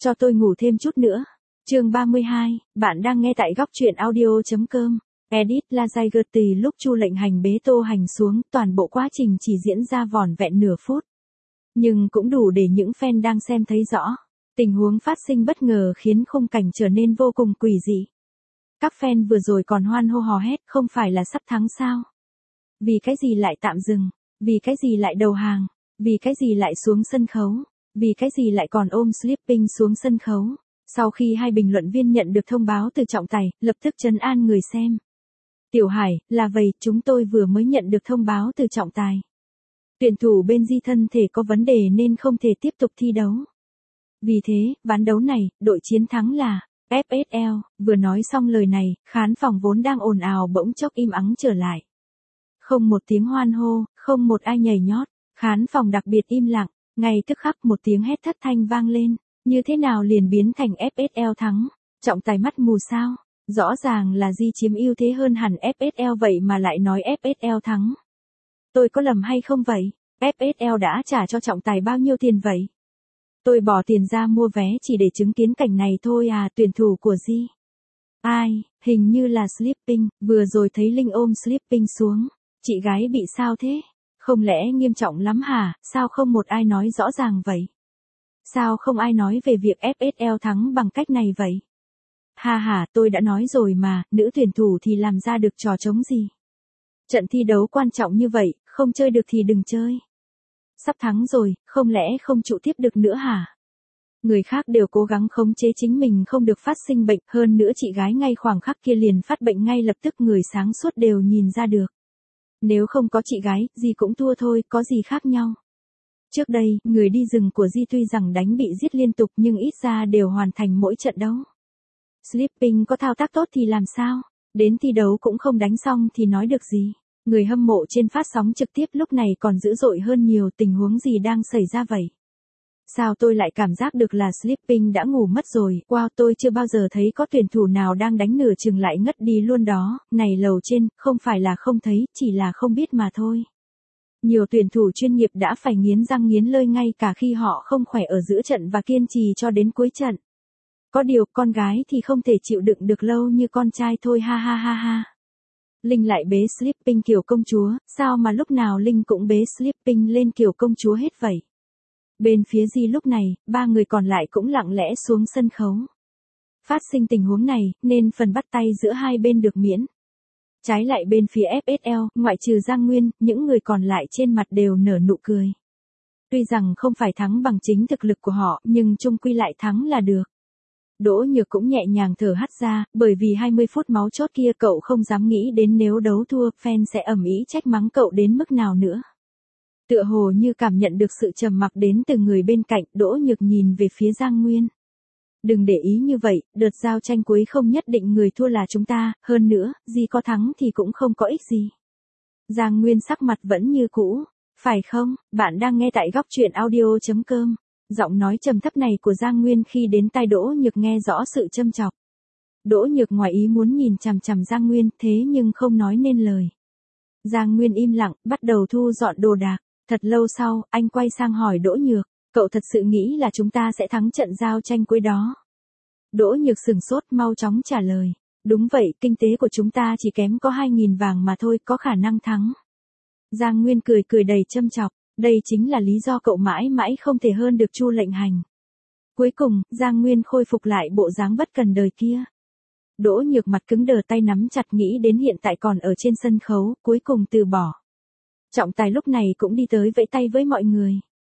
Cho tôi ngủ thêm chút nữa. Chương 32, bạn đang nghe tại góc truyện audio.com. Edit Lazaigati lúc Chu Lệnh Hành bế Tô Hành xuống, toàn bộ quá trình chỉ diễn ra vỏn vẹn nửa phút. Nhưng cũng đủ để những fan đang xem thấy rõ. Tình huống phát sinh bất ngờ khiến khung cảnh trở nên vô cùng quỷ dị. Các fan vừa rồi còn hoan hô hò hét, không phải là sắp thắng sao? Vì cái gì lại tạm dừng? Vì cái gì lại đầu hàng? Vì cái gì lại xuống sân khấu? Vì cái gì lại còn ôm Sleeping xuống sân khấu? Sau khi hai bình luận viên nhận được thông báo từ trọng tài, lập tức trấn an người xem. Tiểu Hải, là vậy, chúng tôi vừa mới nhận được thông báo từ trọng tài. Tuyển thủ bên Di thân thể có vấn đề nên không thể tiếp tục thi đấu. Vì thế, ván đấu này, đội chiến thắng là FSL. Vừa nói xong lời này, khán phòng vốn đang ồn ào bỗng chốc im ắng trở lại. Không một tiếng hoan hô, không một ai nhảy nhót, khán phòng đặc biệt im lặng, ngay tức khắc một tiếng hét thất thanh vang lên, như thế nào liền biến thành FSL thắng, trọng tài mắt mù sao, rõ ràng là Di chiếm ưu thế hơn hẳn FSL vậy mà lại nói FSL thắng. Tôi có lầm hay không vậy? FSL đã trả cho trọng tài bao nhiêu tiền vậy? Tôi bỏ tiền ra mua vé chỉ để chứng kiến cảnh này thôi à, tuyển thủ của Di. Ai, hình như là Sleeping, vừa rồi thấy Linh ôm Sleeping xuống, chị gái bị sao thế? Không lẽ nghiêm trọng lắm hả, sao không một ai nói rõ ràng vậy? Sao không ai nói về việc FSL thắng bằng cách này vậy? Ha ha, tôi đã nói rồi mà, nữ tuyển thủ thì làm ra được trò trống gì? Trận thi đấu quan trọng như vậy, không chơi được thì đừng chơi. Sắp thắng rồi, không lẽ không trụ tiếp được nữa hả? Người khác đều cố gắng khống chế chính mình không được phát sinh bệnh, hơn nữa chị gái ngay khoảng khắc kia liền phát bệnh ngay lập tức, người sáng suốt đều nhìn ra được. Nếu không có chị gái, Di cũng thua thôi, có gì khác nhau. Trước đây, người đi rừng của Di tuy rằng đánh bị giết liên tục nhưng ít ra đều hoàn thành mỗi trận đấu. Sleeping có thao tác tốt thì làm sao? Đến thi đấu cũng không đánh xong thì nói được gì? Người hâm mộ trên phát sóng trực tiếp lúc này còn dữ dội hơn nhiều, tình huống gì đang xảy ra vậy? Sao tôi lại cảm giác được là Sleeping đã ngủ mất rồi, wow, tôi chưa bao giờ thấy có tuyển thủ nào đang đánh nửa chừng lại ngất đi luôn đó, này lầu trên, không phải là không thấy, chỉ là không biết mà thôi. Nhiều tuyển thủ chuyên nghiệp đã phải nghiến răng nghiến lợi ngay cả khi họ không khỏe ở giữa trận và kiên trì cho đến cuối trận. Có điều, con gái thì không thể chịu đựng được lâu như con trai thôi, ha ha ha ha. Linh lại bế Sleeping kiểu công chúa, sao mà lúc nào Linh cũng bế Sleeping lên kiểu công chúa hết vậy? Bên phía Di lúc này, ba người còn lại cũng lặng lẽ xuống sân khấu. Phát sinh tình huống này, nên phần bắt tay giữa hai bên được miễn. Trái lại bên phía FSL, ngoại trừ Giang Nguyên, những người còn lại trên mặt đều nở nụ cười. Tuy rằng không phải thắng bằng chính thực lực của họ, nhưng chung quy lại thắng là được. Đỗ Nhược cũng nhẹ nhàng thở hắt ra, bởi vì 20 phút máu chốt kia cậu không dám nghĩ đến nếu đấu thua, fan sẽ ầm ĩ trách mắng cậu đến mức nào nữa. Tựa hồ như cảm nhận được sự trầm mặc đến từ người bên cạnh, Đỗ Nhược nhìn về phía Giang Nguyên. Đừng để ý như vậy, đợt giao tranh cuối không nhất định người thua là chúng ta, hơn nữa, Di có thắng thì cũng không có ích gì. Giang Nguyên sắc mặt vẫn như cũ, phải không? Bạn đang nghe tại góc truyện audio.com. Giọng nói trầm thấp này của Giang Nguyên khi đến tai Đỗ Nhược nghe rõ sự châm chọc. Đỗ Nhược ngoài ý muốn nhìn chằm chằm Giang Nguyên, thế nhưng không nói nên lời. Giang Nguyên im lặng, bắt đầu thu dọn đồ đạc. Thật lâu sau, anh quay sang hỏi Đỗ Nhược, cậu thật sự nghĩ là chúng ta sẽ thắng trận giao tranh cuối đó? Đỗ Nhược sửng sốt, mau chóng trả lời. Đúng vậy, kinh tế của chúng ta chỉ kém có 2.000 vàng mà thôi, có khả năng thắng. Giang Nguyên cười cười đầy châm chọc, đây chính là lý do cậu mãi mãi không thể hơn được Chu Lệnh Hành. Cuối cùng, Giang Nguyên khôi phục lại bộ dáng bất cần đời kia. Đỗ Nhược mặt cứng đờ, tay nắm chặt, nghĩ đến hiện tại còn ở trên sân khấu, cuối cùng từ bỏ. Trọng tài lúc này cũng đi tới vẫy tay với mọi người.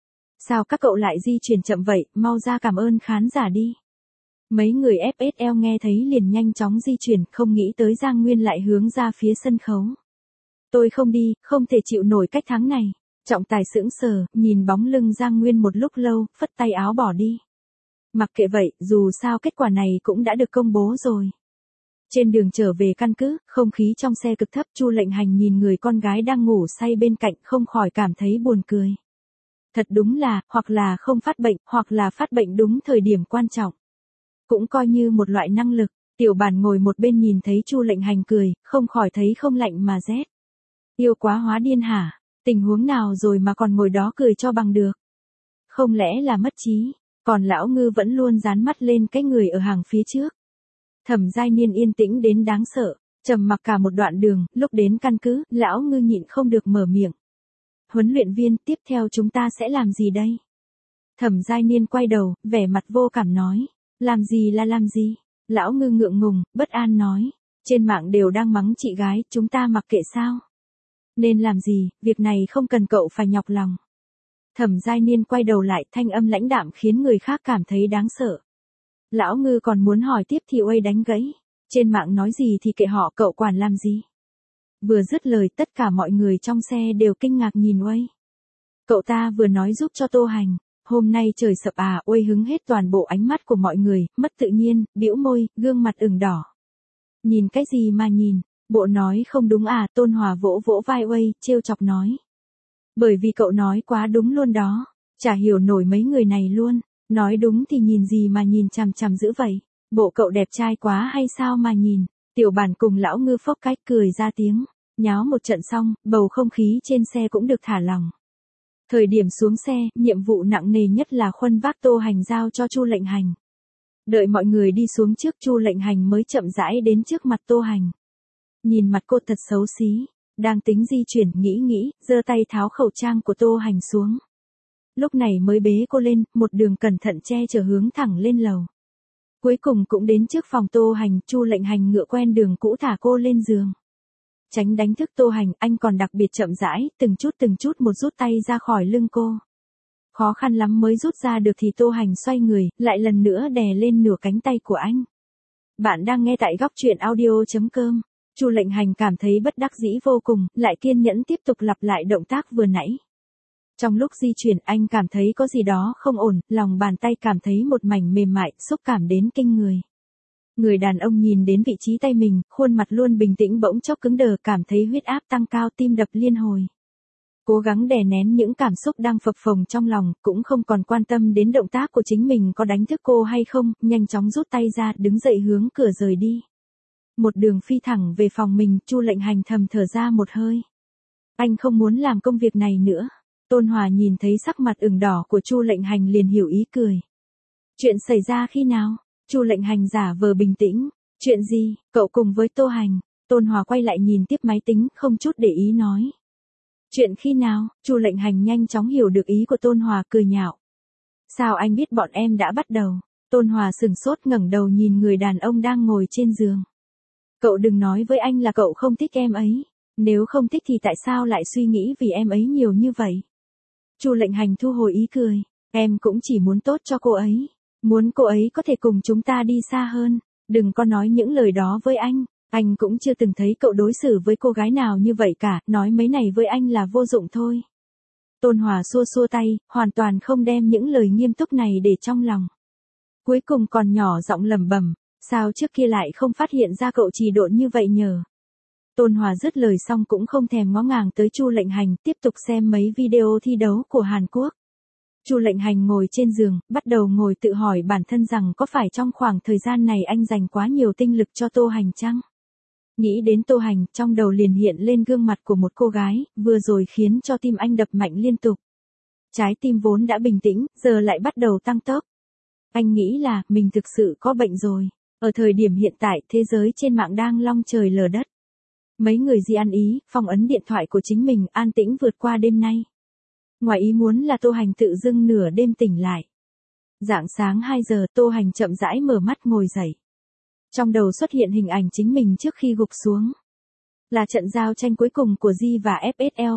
Sao các cậu lại di chuyển chậm vậy, mau ra cảm ơn khán giả đi. Mấy người FSL nghe thấy liền nhanh chóng di chuyển, không nghĩ tới Giang Nguyên lại hướng ra phía sân khấu. Tôi không đi, không thể chịu nổi cách thắng này. Trọng tài sững sờ, nhìn bóng lưng Giang Nguyên một lúc lâu, phất tay áo bỏ đi. Mặc kệ vậy, dù sao kết quả này cũng đã được công bố rồi. Trên đường trở về căn cứ, không khí trong xe cực thấp, Chu Lệnh Hành nhìn người con gái đang ngủ say bên cạnh không khỏi cảm thấy buồn cười. Thật đúng là, hoặc là không phát bệnh, hoặc là phát bệnh đúng thời điểm quan trọng. Cũng coi như một loại năng lực. Tiểu Bản ngồi một bên nhìn thấy Chu Lệnh Hành cười, không khỏi thấy không lạnh mà rét. Yêu quá hóa điên hả? Tình huống nào rồi mà còn ngồi đó cười cho bằng được? Không lẽ là mất trí? Còn lão ngư vẫn luôn dán mắt lên cái người ở hàng phía trước. Thẩm Giai Niên yên tĩnh đến đáng sợ, trầm mặc cả một đoạn đường, lúc đến căn cứ, lão ngư nhịn không được mở miệng. Huấn luyện viên, tiếp theo chúng ta sẽ làm gì đây? Thẩm Giai Niên quay đầu, vẻ mặt vô cảm nói. Làm gì là làm gì? Lão ngư ngượng ngùng, bất an nói. Trên mạng đều đang mắng chị gái, chúng ta mặc kệ sao? Nên làm gì, việc này không cần cậu phải nhọc lòng. Thẩm Giai Niên quay đầu lại, thanh âm lãnh đạm khiến người khác cảm thấy đáng sợ. Lão ngư còn muốn hỏi tiếp thì Uây đánh gãy. Trên mạng nói gì thì kệ họ, cậu quản làm gì? Vừa dứt lời tất cả mọi người trong xe đều kinh ngạc nhìn Uây. Cậu ta vừa nói giúp cho Tô Hành. Hôm nay trời sập à, Uây hứng hết toàn bộ ánh mắt của mọi người, mất tự nhiên, bĩu môi, gương mặt ửng đỏ. Nhìn cái gì mà nhìn, bộ nói không đúng à, Tôn Hòa vỗ vỗ vai Uây, trêu chọc nói. Bởi vì cậu nói quá đúng luôn đó, chả hiểu nổi mấy người này luôn, nói đúng thì nhìn gì mà nhìn chằm chằm dữ vậy, bộ cậu đẹp trai quá hay sao mà nhìn, Tiểu Bản cùng lão ngư phốc cách cười ra tiếng, nháo một trận xong, bầu không khí trên xe cũng được thả lỏng. Thời điểm xuống xe, nhiệm vụ nặng nề nhất là khuân vác Tô Hành giao cho Chu Lệnh Hành. Đợi mọi người đi xuống trước, Chu Lệnh Hành mới chậm rãi đến trước mặt Tô Hành. Nhìn mặt cô thật xấu xí, đang tính di chuyển nghĩ, giơ tay tháo khẩu trang của Tô Hành xuống. Lúc này mới bế cô lên, một đường cẩn thận che chở hướng thẳng lên lầu. Cuối cùng cũng đến trước phòng Tô Hành, Chu Lệnh Hành ngựa quen đường cũ thả cô lên giường. Tránh đánh thức Tô Hành, anh còn đặc biệt chậm rãi, từng chút một rút tay ra khỏi lưng cô. Khó khăn lắm mới rút ra được thì Tô Hành xoay người, lại lần nữa đè lên nửa cánh tay của anh. Bạn đang nghe tại góc truyện audio.com. Chu Lệnh Hành cảm thấy bất đắc dĩ vô cùng, lại kiên nhẫn tiếp tục lặp lại động tác vừa nãy. Trong lúc di chuyển anh cảm thấy có gì đó không ổn, lòng bàn tay cảm thấy một mảnh mềm mại, xúc cảm đến kinh người. Người đàn ông nhìn đến vị trí tay mình, khuôn mặt luôn bình tĩnh bỗng chốc cứng đờ, cảm thấy huyết áp tăng cao, tim đập liên hồi. Cố gắng đè nén những cảm xúc đang phập phồng trong lòng, cũng không còn quan tâm đến động tác của chính mình có đánh thức cô hay không, nhanh chóng rút tay ra, đứng dậy hướng cửa rời đi. Một đường phi thẳng về phòng mình, Chu Lệnh Hành thầm thở ra một hơi. Anh không muốn làm công việc này nữa. Tôn Hòa nhìn thấy sắc mặt ửng đỏ của Chu Lệnh Hành liền hiểu ý cười. Chuyện xảy ra khi nào? Chu Lệnh Hành giả vờ bình tĩnh. Chuyện gì? Cậu cùng với Tô Hành. Tôn Hòa quay lại nhìn tiếp máy tính, không chút để ý nói. Chuyện khi nào? Chu Lệnh Hành nhanh chóng hiểu được ý của Tôn Hòa, cười nhạo. Sao anh biết bọn em đã bắt đầu? Tôn Hòa sừng sốt ngẩng đầu nhìn người đàn ông đang ngồi trên giường. Cậu đừng nói với anh là cậu không thích em ấy. Nếu không thích thì tại sao lại suy nghĩ vì em ấy nhiều như vậy? Chu Lệnh Hành thu hồi ý cười. Em cũng chỉ muốn tốt cho cô ấy. Muốn cô ấy có thể cùng chúng ta đi xa hơn. Đừng có nói những lời đó với anh. Anh cũng chưa từng thấy cậu đối xử với cô gái nào như vậy cả. Nói mấy này với anh là vô dụng thôi. Tôn Hòa xua xua tay, hoàn toàn không đem những lời nghiêm túc này để trong lòng. Cuối cùng còn nhỏ giọng lẩm bẩm. Sao trước kia lại không phát hiện ra cậu trì độn như vậy nhờ? Tôn Hòa dứt lời xong cũng không thèm ngó ngàng tới Chu Lệnh Hành, tiếp tục xem mấy video thi đấu của Hàn Quốc. Chu Lệnh Hành ngồi trên giường, bắt đầu ngồi tự hỏi bản thân rằng có phải trong khoảng thời gian này anh dành quá nhiều tinh lực cho Tô Hành chăng? Nghĩ đến Tô Hành, trong đầu liền hiện lên gương mặt của một cô gái, vừa rồi khiến cho tim anh đập mạnh liên tục. Trái tim vốn đã bình tĩnh, giờ lại bắt đầu tăng tốc. Anh nghĩ là, mình thực sự có bệnh rồi. Ở thời điểm hiện tại, thế giới trên mạng đang long trời lở đất. Mấy người Di ăn ý, phong ấn điện thoại của chính mình, an tĩnh vượt qua đêm nay. Ngoài ý muốn là Tô Hành tự dưng nửa đêm tỉnh lại. Rạng sáng 2 giờ, Tô Hành chậm rãi mở mắt ngồi dậy. Trong đầu xuất hiện hình ảnh chính mình trước khi gục xuống. Là trận giao tranh cuối cùng của Di và FSL,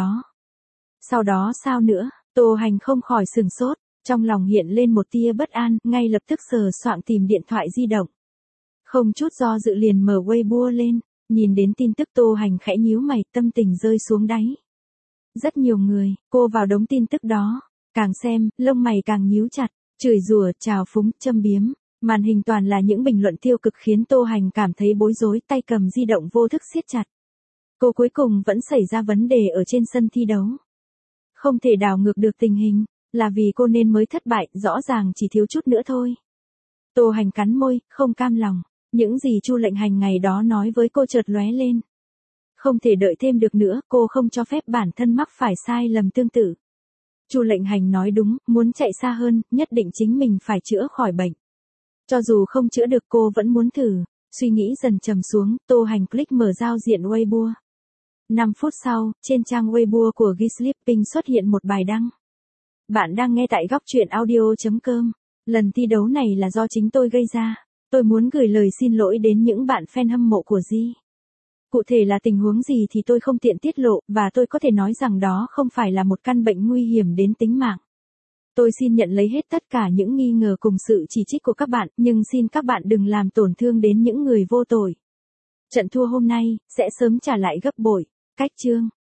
Sau đó sao nữa? Tô Hành không khỏi sừng sốt, trong lòng hiện lên một tia bất an, ngay lập tức sờ soạng tìm điện thoại di động. Không chút do dự liền mở Weibo lên. Nhìn đến tin tức Tô Hành khẽ nhíu mày, tâm tình rơi xuống đáy. Rất nhiều người, cô vào đống tin tức đó. Càng xem, lông mày càng nhíu chặt, chửi rủa, trào phúng, châm biếm. Màn hình toàn là những bình luận tiêu cực khiến Tô Hành cảm thấy bối rối, tay cầm di động vô thức siết chặt. Cô cuối cùng vẫn xảy ra vấn đề ở trên sân thi đấu. Không thể đảo ngược được tình hình, là vì cô nên mới thất bại, rõ ràng chỉ thiếu chút nữa thôi. Tô Hành cắn môi, không cam lòng. Những gì Chu Lệnh Hành ngày đó nói với cô chợt lóe lên. Không thể đợi thêm được nữa, cô không cho phép bản thân mắc phải sai lầm tương tự. Chu Lệnh Hành nói đúng, muốn chạy xa hơn, nhất định chính mình phải chữa khỏi bệnh. Cho dù không chữa được cô vẫn muốn thử. Suy nghĩ dần trầm xuống, Tô Hành click mở giao diện Weibo. 5 phút sau, trên trang Weibo của Ghi Sleeping xuất hiện một bài đăng. Bạn đang nghe tại góc truyện audio.com. Lần thi đấu này là do chính tôi gây ra. Tôi muốn gửi lời xin lỗi đến những bạn fan hâm mộ của Ghi. Cụ thể là tình huống gì thì tôi không tiện tiết lộ, và tôi có thể nói rằng đó không phải là một căn bệnh nguy hiểm đến tính mạng. Tôi xin nhận lấy hết tất cả những nghi ngờ cùng sự chỉ trích của các bạn, nhưng xin các bạn đừng làm tổn thương đến những người vô tội. Trận thua hôm nay sẽ sớm trả lại gấp bội. Cách chương